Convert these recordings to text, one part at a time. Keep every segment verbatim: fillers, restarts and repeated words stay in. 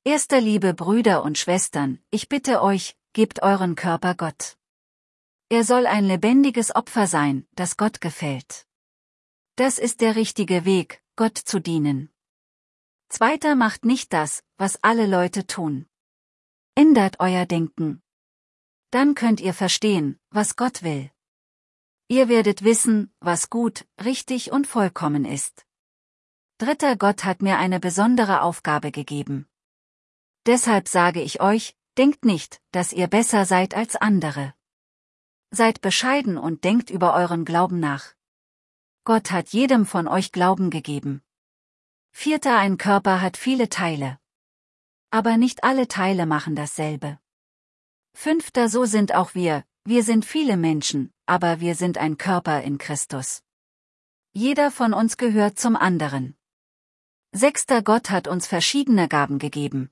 Erster liebe Brüder und Schwestern, ich bitte euch, gebt euren Körper Gott. Er soll ein lebendiges Opfer sein, das Gott gefällt. Das ist der richtige Weg, Gott zu dienen. Zweiter, macht nicht das, was alle Leute tun. Ändert euer Denken. Dann könnt ihr verstehen, was Gott will. Ihr werdet wissen, was gut, richtig und vollkommen ist. Dritter, Gott hat mir eine besondere Aufgabe gegeben. Deshalb sage ich euch, denkt nicht, dass ihr besser seid als andere. Seid bescheiden und denkt über euren Glauben nach. Gott hat jedem von euch Glauben gegeben. Vierter, ein Körper hat viele Teile. Aber nicht alle Teile machen dasselbe. Fünfter, so sind auch wir, wir sind viele Menschen, aber wir sind ein Körper in Christus. Jeder von uns gehört zum anderen. Sechster, Gott hat uns verschiedene Gaben gegeben.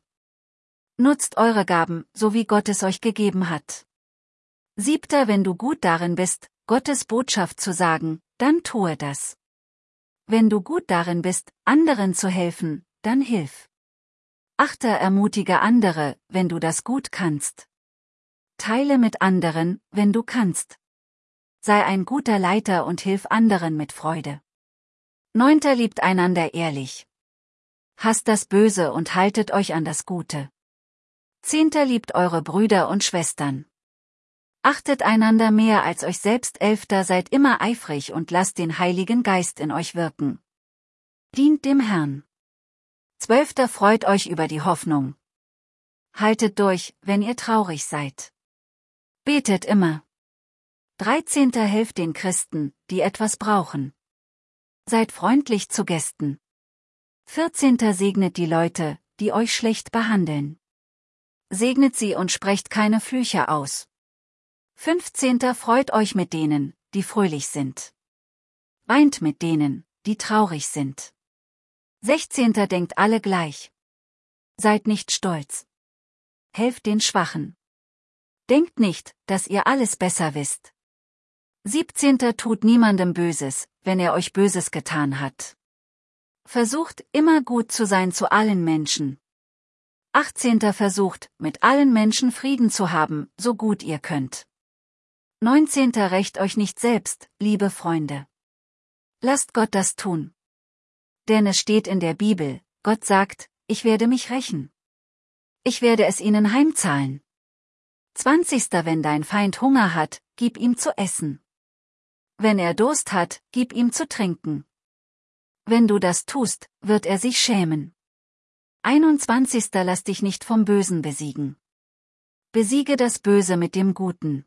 Nutzt eure Gaben, so wie Gott es euch gegeben hat. Siebter, wenn du gut darin bist, Gottes Botschaft zu sagen, dann tue das. Wenn du gut darin bist, anderen zu helfen, dann hilf. Achter, ermutige andere, wenn du das gut kannst. Teile mit anderen, wenn du kannst. Sei ein guter Leiter und hilf anderen mit Freude. Neunter, liebt einander ehrlich. Hasst das Böse und haltet euch an das Gute. Zehnter, liebt eure Brüder und Schwestern. Achtet einander mehr als euch selbst. Elfter, seid immer eifrig und lasst den Heiligen Geist in euch wirken. Dient dem Herrn. Zwölfter, freut euch über die Hoffnung. Haltet durch, wenn ihr traurig seid. Betet immer. Dreizehnter, helft den Christen, die etwas brauchen. Seid freundlich zu Gästen. Vierzehnter, segnet die Leute, die euch schlecht behandeln. Segnet sie und sprecht keine Flüche aus. Fünfzehnter, freut euch mit denen, die fröhlich sind. Weint mit denen, die traurig sind. Sechzehnter, denkt alle gleich. Seid nicht stolz. Helft den Schwachen. Denkt nicht, dass ihr alles besser wisst. Siebzehnter, tut niemandem Böses, wenn er euch Böses getan hat. Versucht, immer gut zu sein zu allen Menschen. Achtzehnter, versucht, mit allen Menschen Frieden zu haben, so gut ihr könnt. Neunzehnter, rächt euch nicht selbst, liebe Freunde. Lasst Gott das tun. Denn es steht in der Bibel, Gott sagt, ich werde mich rächen. Ich werde es ihnen heimzahlen. Zwanzigster, wenn dein Feind Hunger hat, gib ihm zu essen. Wenn er Durst hat, gib ihm zu trinken. Wenn du das tust, wird er sich schämen. Einundzwanzigster, lass dich nicht vom Bösen besiegen. Besiege das Böse mit dem Guten.